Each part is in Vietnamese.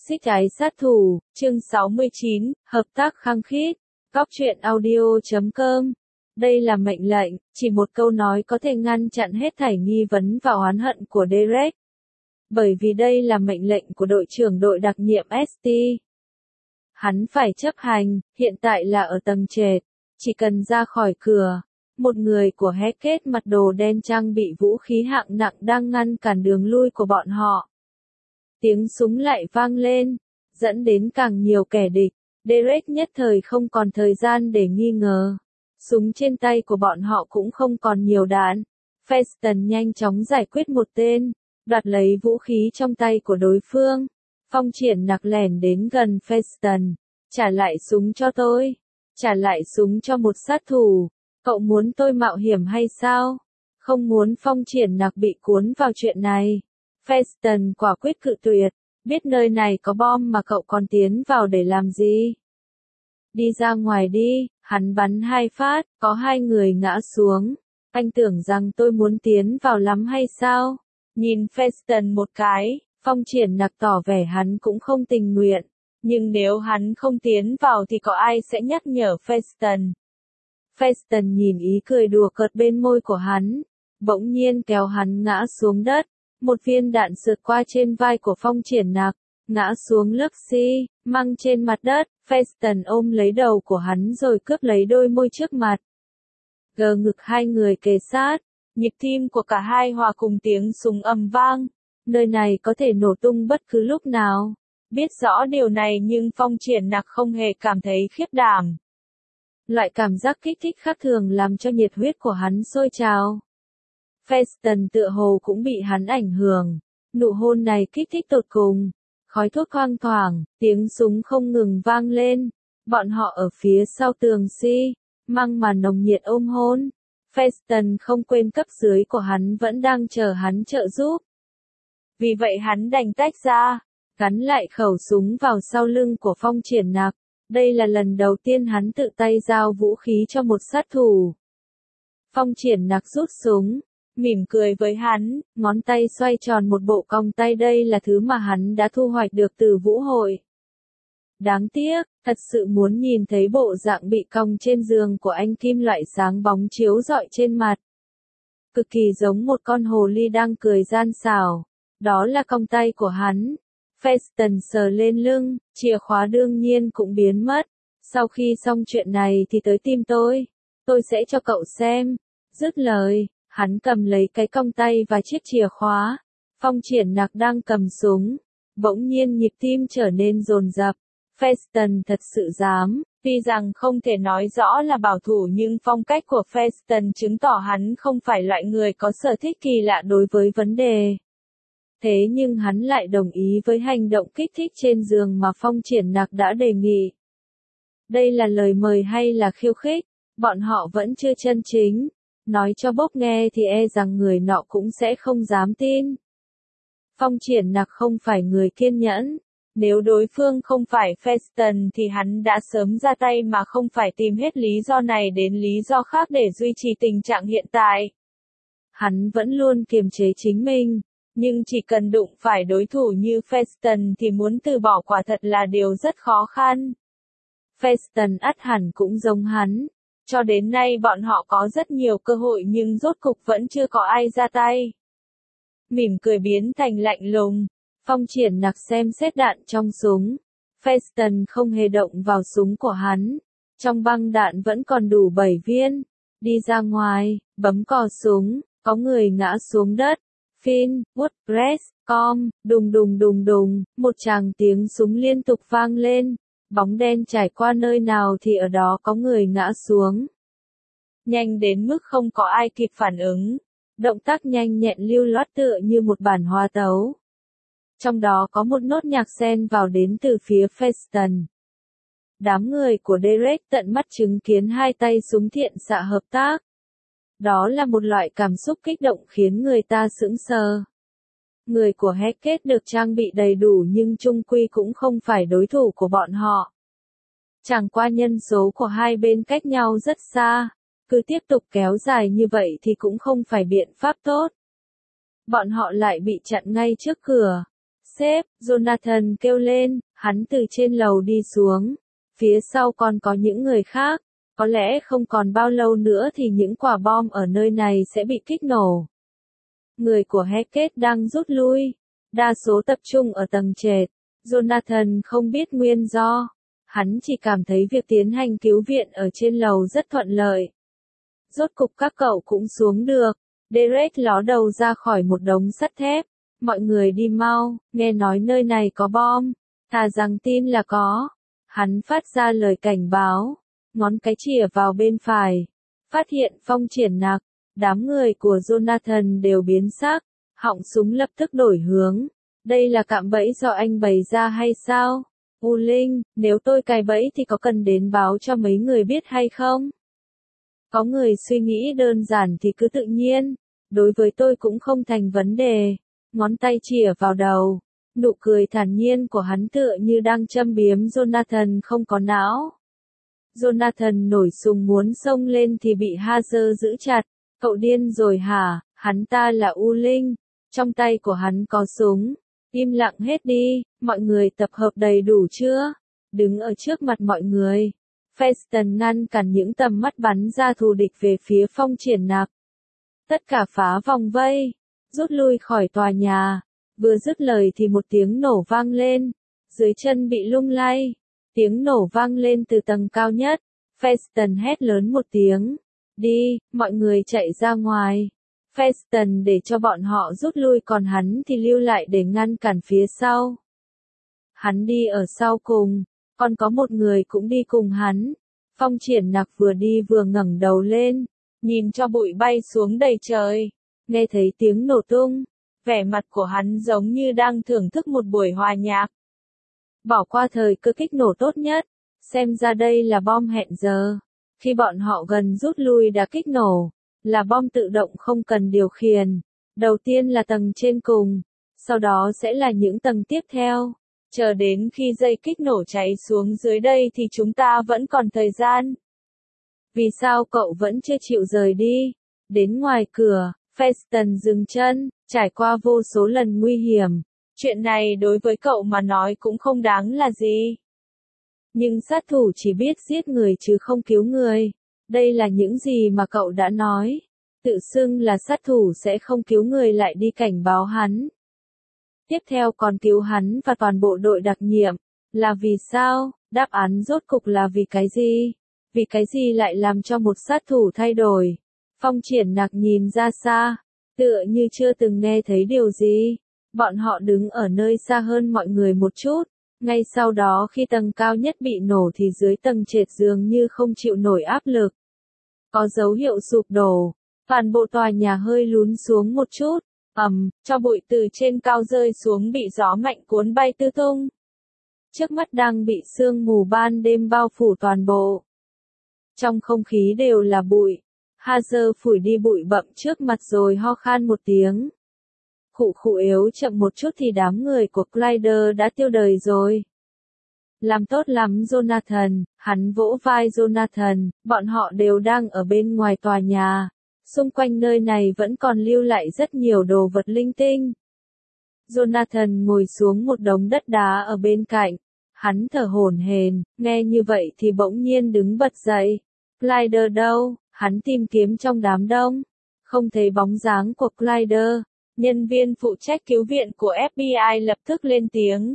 Xích Ái Sát Thủ, chương 69, hợp tác khăng khít. Góc truyện audio.com. Đây là mệnh lệnh, chỉ một câu nói có thể ngăn chặn hết thảy nghi vấn và oán hận của Derek. Bởi vì đây là mệnh lệnh của đội trưởng đội đặc nhiệm ST. Hắn phải chấp hành, hiện tại là ở tầng trệt, chỉ cần ra khỏi cửa. Một người của Hackett mặc đồ đen trang bị vũ khí hạng nặng đang ngăn cản đường lui của bọn họ. Tiếng súng lại vang lên, dẫn đến càng nhiều kẻ địch. Derek nhất thời không còn thời gian để nghi ngờ. Súng trên tay của bọn họ cũng không còn nhiều đạn. Feston nhanh chóng giải quyết một tên, đoạt lấy vũ khí trong tay của đối phương. Phong Triển Nặc lẻn đến gần Feston. Trả lại súng cho tôi. Trả lại súng cho một sát thủ. Cậu muốn tôi mạo hiểm hay sao? Không muốn. Phong Triển Nặc bị cuốn vào chuyện này. Feston quả quyết cự tuyệt. Biết nơi này có bom mà cậu còn tiến vào để làm gì? Đi ra ngoài đi. Hắn bắn 2 phát, có 2 người ngã xuống. Anh tưởng rằng tôi muốn tiến vào lắm hay sao? Nhìn Feston một cái, Phong Triển Nặc tỏ vẻ hắn cũng không tình nguyện. Nhưng nếu hắn không tiến vào thì có ai sẽ nhắc nhở Feston? Feston nhìn ý cười đùa cợt bên môi của hắn, bỗng nhiên kéo hắn ngã xuống đất. Một viên đạn sượt qua trên vai của Phong Triển Nặc, ngã xuống lướt xi măng trên mặt đất. Feston ôm lấy đầu của hắn rồi cướp lấy đôi môi trước mặt. Gờ ngực hai người kề sát, nhịp tim của cả hai hòa cùng tiếng súng ầm vang. Nơi này có thể nổ tung bất cứ lúc nào. Biết rõ điều này nhưng Phong Triển Nặc không hề cảm thấy khiếp đảm. Loại cảm giác kích thích khác thường làm cho nhiệt huyết của hắn sôi trào. Feston tựa hồ cũng bị hắn ảnh hưởng. Nụ hôn này kích thích tột cùng. Khói thuốc thoang thoảng, tiếng súng không ngừng vang lên. Bọn họ ở phía sau tường măng mà nồng nhiệt ôm hôn. Feston không quên cấp dưới của hắn vẫn đang chờ hắn trợ giúp. Vì vậy hắn đành tách ra, gắn lại khẩu súng vào sau lưng của Phong Triển Nặc. Đây là lần đầu tiên hắn tự tay giao vũ khí cho một sát thủ. Phong Triển Nặc rút súng, mỉm cười với hắn, ngón tay xoay tròn một bộ cong tay. Đây là thứ mà hắn đã thu hoạch được từ vũ hội. Đáng tiếc, thật sự muốn nhìn thấy bộ dạng bị cong trên giường của anh. Kim loại sáng bóng chiếu rọi trên mặt. Cực kỳ giống một con hồ ly đang cười gian xảo. Đó là cong tay của hắn. Feston sờ lên lưng, chìa khóa đương nhiên cũng biến mất. Sau khi xong chuyện này thì tới tìm tôi sẽ cho cậu xem. Dứt lời, hắn cầm lấy cái cong tay và chiếc chìa khóa. Phong Triển Nặc đang cầm súng. Bỗng nhiên nhịp tim trở nên dồn dập. Feston thật sự dám. Tuy rằng không thể nói rõ là bảo thủ nhưng phong cách của Feston chứng tỏ hắn không phải loại người có sở thích kỳ lạ đối với vấn đề. Thế nhưng hắn lại đồng ý với hành động kích thích trên giường mà Phong Triển Nặc đã đề nghị. Đây là lời mời hay là khiêu khích? Bọn họ vẫn chưa chân chính. Nói cho Bob nghe thì e rằng người nọ cũng sẽ không dám tin. Phong Triển Nặc không phải người kiên nhẫn. Nếu đối phương không phải Feston thì hắn đã sớm ra tay mà không phải tìm hết lý do này đến lý do khác để duy trì tình trạng hiện tại. Hắn vẫn luôn kiềm chế chính mình, nhưng chỉ cần đụng phải đối thủ như Feston thì muốn từ bỏ quả thật là điều rất khó khăn. Feston ắt hẳn cũng giống hắn. Cho đến nay bọn họ có rất nhiều cơ hội nhưng rốt cục vẫn chưa có ai ra tay. Mỉm cười biến thành lạnh lùng. Phong Triển Nặc xem xét đạn trong súng. Feston không hề động vào súng của hắn. Trong băng đạn vẫn còn đủ 7 viên. Đi ra ngoài, bấm cò súng, có người ngã xuống đất. Finn, Woodpress, com, đùng đùng đùng đùng, một tràng tiếng súng liên tục vang lên. Bóng đen trải qua nơi nào thì ở đó có người ngã xuống. Nhanh đến mức không có ai kịp phản ứng. Động tác nhanh nhẹn lưu loát tựa như một bản hòa tấu. Trong đó có một nốt nhạc xen vào đến từ phía Feston. Đám người của Derek tận mắt chứng kiến hai tay súng thiện xạ hợp tác. Đó là một loại cảm xúc kích động khiến người ta sững sờ. Người của Hackett được trang bị đầy đủ nhưng chung quy cũng không phải đối thủ của bọn họ. Chẳng qua nhân số của hai bên cách nhau rất xa. Cứ tiếp tục kéo dài như vậy thì cũng không phải biện pháp tốt. Bọn họ lại bị chặn ngay trước cửa. sếp, Jonathan kêu lên, hắn từ trên lầu đi xuống. Phía sau còn có những người khác. Có lẽ không còn bao lâu nữa thì những quả bom ở nơi này sẽ bị kích nổ. Người của Hackett đang rút lui. Đa số tập trung ở tầng trệt. Jonathan không biết nguyên do. Hắn chỉ cảm thấy việc tiến hành cứu viện ở trên lầu rất thuận lợi. Rốt cục các cậu cũng xuống được. Derek ló đầu ra khỏi một đống sắt thép. Mọi người đi mau, nghe nói nơi này có bom. Thà rằng tin là có. Hắn phát ra lời cảnh báo. Ngón cái chìa vào bên phải. Phát hiện phong triển nặc. Đám người của Jonathan đều biến sắc. Họng súng lập tức đổi hướng. Đây là cạm bẫy do anh bày ra hay sao? U Linh, nếu tôi cài bẫy thì có cần đến báo cho mấy người biết hay không? Có người suy nghĩ đơn giản thì cứ tự nhiên. Đối với tôi cũng không thành vấn đề. Ngón tay chìa vào đầu. Nụ cười thản nhiên của hắn tựa như đang châm biếm Jonathan không có não. Jonathan nổi súng muốn xông lên thì bị Hazer giữ chặt. Cậu điên rồi hả? Hắn ta là U Linh. Trong tay của hắn có súng. Im lặng hết đi, mọi người tập hợp đầy đủ chưa? Đứng ở trước mặt mọi người. Feston ngăn cản những tầm mắt bắn ra thù địch về phía phong triển nặc. Tất cả phá vòng vây. Rút lui khỏi tòa nhà. Vừa dứt lời thì một tiếng nổ vang lên. Dưới chân bị lung lay. Tiếng nổ vang lên từ tầng cao nhất. Feston hét lớn một tiếng. Đi, mọi người chạy ra ngoài. Feston để cho bọn họ rút lui còn hắn thì lưu lại để ngăn cản phía sau. Hắn đi ở sau cùng, còn có một người cũng đi cùng hắn. Phong triển nặc vừa đi vừa ngẩng đầu lên, nhìn cho bụi bay xuống đầy trời. Nghe thấy tiếng nổ tung, vẻ mặt của hắn giống như đang thưởng thức một buổi hòa nhạc. Bỏ qua thời cơ kích nổ tốt nhất, xem ra đây là bom hẹn giờ. Khi bọn họ gần rút lui đã kích nổ, là bom tự động không cần điều khiển. Đầu tiên là tầng trên cùng, sau đó sẽ là những tầng tiếp theo. Chờ đến khi dây kích nổ cháy xuống dưới đây thì chúng ta vẫn còn thời gian. Vì sao cậu vẫn chưa chịu rời đi? Đến ngoài cửa, Feston dừng chân, trải qua vô số lần nguy hiểm. Chuyện này đối với cậu mà nói cũng không đáng là gì. Nhưng sát thủ chỉ biết giết người chứ không cứu người. Đây là những gì mà cậu đã nói. Tự xưng là sát thủ sẽ không cứu người lại đi cảnh báo hắn. Tiếp theo còn cứu hắn và toàn bộ đội đặc nhiệm. Là vì sao? Đáp án rốt cục là vì cái gì? Vì cái gì lại làm cho một sát thủ thay đổi? Phong triển nặc nhìn ra xa, tựa như chưa từng nghe thấy điều gì. Bọn họ đứng ở nơi xa hơn mọi người một chút. Ngay sau đó khi tầng cao nhất bị nổ thì dưới tầng trệt dường như không chịu nổi áp lực. Có dấu hiệu sụp đổ. Toàn bộ tòa nhà hơi lún xuống một chút. Cho bụi từ trên cao rơi xuống bị gió mạnh cuốn bay tứ tung. Trước mắt đang bị sương mù ban đêm bao phủ toàn bộ. Trong không khí đều là bụi. Hazer phủi đi bụi bặm trước mặt rồi ho khan một tiếng. Khụ yếu chậm một chút thì đám người của Clyder đã tiêu đời rồi. Làm tốt lắm Jonathan, hắn vỗ vai Jonathan, bọn họ đều đang ở bên ngoài tòa nhà. Xung quanh nơi này vẫn còn lưu lại rất nhiều đồ vật linh tinh. Jonathan ngồi xuống một đống đất đá ở bên cạnh. Hắn thở hổn hển, nghe như vậy thì bỗng nhiên đứng bật dậy. Clyder đâu? Hắn tìm kiếm trong đám đông. Không thấy bóng dáng của Clyder. Nhân viên phụ trách cứu viện của FBI lập tức lên tiếng.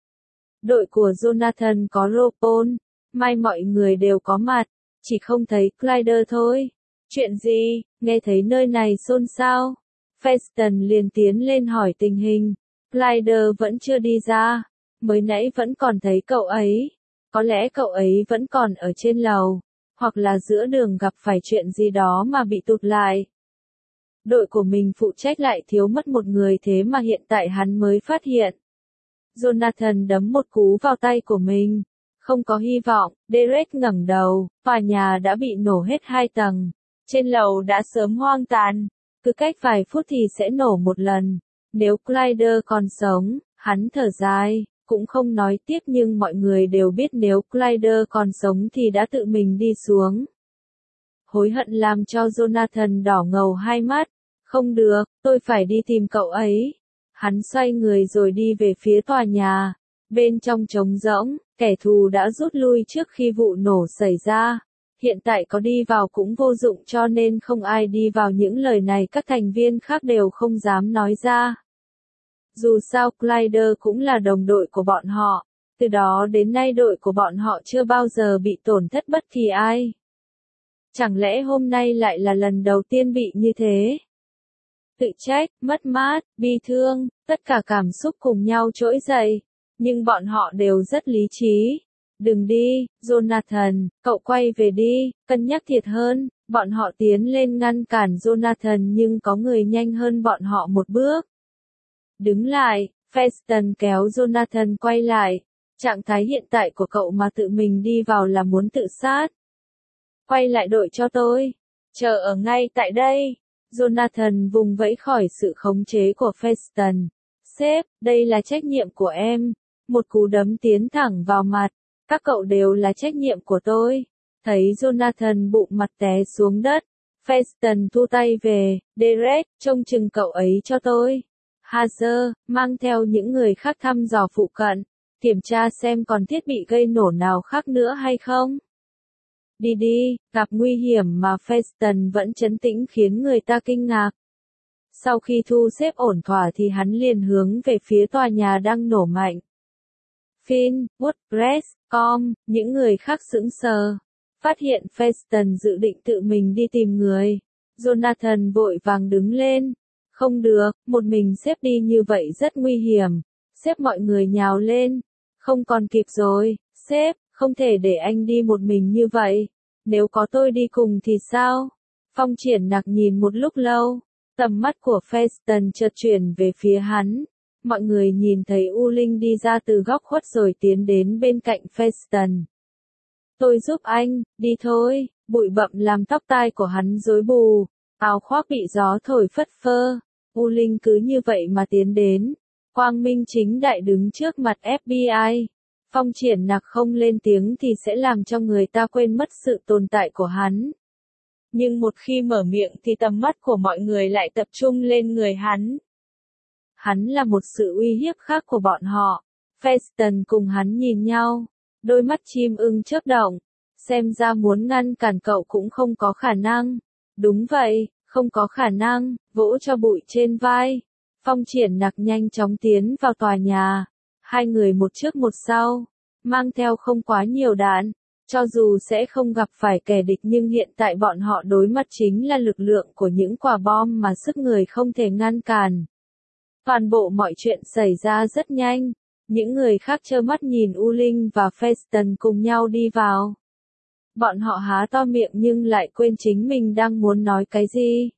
Đội của Jonathan có Ropol. May mọi người đều có mặt. Chỉ không thấy Clyder thôi. Chuyện gì? Nghe thấy nơi này xôn xao. Feston liền tiến lên hỏi tình hình. Clyder vẫn chưa đi ra. Mới nãy vẫn còn thấy cậu ấy. Có lẽ cậu ấy vẫn còn ở trên lầu. Hoặc là giữa đường gặp phải chuyện gì đó mà bị tụt lại. Đội của mình phụ trách lại thiếu mất một người thế mà hiện tại hắn mới phát hiện. Jonathan đấm một cú vào tay của mình. Không có hy vọng, Derek ngẩng đầu, tòa nhà đã bị nổ hết 2 tầng. Trên lầu đã sớm hoang tàn. Cứ cách vài phút thì sẽ nổ một lần. Nếu Clyder còn sống, hắn thở dài, cũng không nói tiếp nhưng mọi người đều biết nếu Clyder còn sống thì đã tự mình đi xuống. Hối hận làm cho Jonathan đỏ ngầu hai mắt. Không được, tôi phải đi tìm cậu ấy. Hắn xoay người rồi đi về phía tòa nhà. Bên trong trống rỗng, kẻ thù đã rút lui trước khi vụ nổ xảy ra. Hiện tại có đi vào cũng vô dụng cho nên không ai đi vào, những lời này các thành viên khác đều không dám nói ra. Dù sao Glider cũng là đồng đội của bọn họ. Từ đó đến nay đội của bọn họ chưa bao giờ bị tổn thất bất kỳ ai. Chẳng lẽ hôm nay lại là lần đầu tiên bị như thế? Tự trách, mất mát, bi thương, tất cả cảm xúc cùng nhau trỗi dậy. Nhưng bọn họ đều rất lý trí. Đừng đi, Jonathan, cậu quay về đi, cân nhắc thiệt hơn. Bọn họ tiến lên ngăn cản Jonathan nhưng có người nhanh hơn bọn họ một bước. Đứng lại, Feston kéo Jonathan quay lại. Trạng thái hiện tại của cậu mà tự mình đi vào là muốn tự sát. Quay lại đội cho tôi. Chờ ở ngay tại đây. Jonathan vùng vẫy khỏi sự khống chế của Feston. Sếp, đây là trách nhiệm của em. Một cú đấm tiến thẳng vào mặt. Các cậu đều là trách nhiệm của tôi. Thấy Jonathan bụng mặt té xuống đất. Feston thu tay về. Derek, trông chừng cậu ấy cho tôi. Hazer, mang theo những người khác thăm dò phụ cận. Kiểm tra xem còn thiết bị gây nổ nào khác nữa hay không. Đi đi, gặp nguy hiểm mà Feston vẫn trấn tĩnh khiến người ta kinh ngạc. Sau khi thu xếp ổn thỏa thì hắn liền hướng về phía tòa nhà đang nổ mạnh. Finn, WordPress, com, những người khác sững sờ. Phát hiện Feston dự định tự mình đi tìm người. Jonathan vội vàng đứng lên. Không được, một mình sếp đi như vậy rất nguy hiểm. Sếp mọi người nhào lên. Không còn kịp rồi, sếp, không thể để anh đi một mình như vậy. Nếu có tôi đi cùng thì sao? Phong Triển Nặc nhìn một lúc lâu. Tầm mắt của Feston chợt chuyển về phía hắn. Mọi người nhìn thấy U Linh đi ra từ góc khuất rồi tiến đến bên cạnh Feston. Tôi giúp anh, đi thôi. Bụi bặm làm tóc tai của hắn rối bù. Áo khoác bị gió thổi phất phơ. U Linh cứ như vậy mà tiến đến. Quang minh chính đại đứng trước mặt FBI. Phong Triển Nặc không lên tiếng thì sẽ làm cho người ta quên mất sự tồn tại của hắn. Nhưng một khi mở miệng thì tầm mắt của mọi người lại tập trung lên người hắn. Hắn là một sự uy hiếp khác của bọn họ. Feston cùng hắn nhìn nhau. Đôi mắt chim ưng chớp động. Xem ra muốn ngăn cản cậu cũng không có khả năng. Đúng vậy, không có khả năng, vỗ cho bụi trên vai. Phong Triển Nặc nhanh chóng tiến vào tòa nhà. Hai người một trước một sau. Mang theo không quá nhiều đạn. Cho dù sẽ không gặp phải kẻ địch nhưng hiện tại bọn họ đối mặt chính là lực lượng của những quả bom mà sức người không thể ngăn cản. Toàn bộ mọi chuyện xảy ra rất nhanh. Những người khác trơ mắt nhìn U Linh và Feston cùng nhau đi vào. Bọn họ há to miệng nhưng lại quên chính mình đang muốn nói cái gì.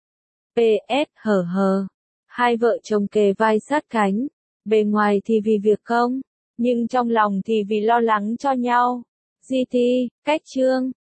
PS hờ hờ. Hai vợ chồng kề vai sát cánh. Bề ngoài thì vì việc công, nhưng trong lòng thì vì lo lắng cho nhau. GT, cách chương.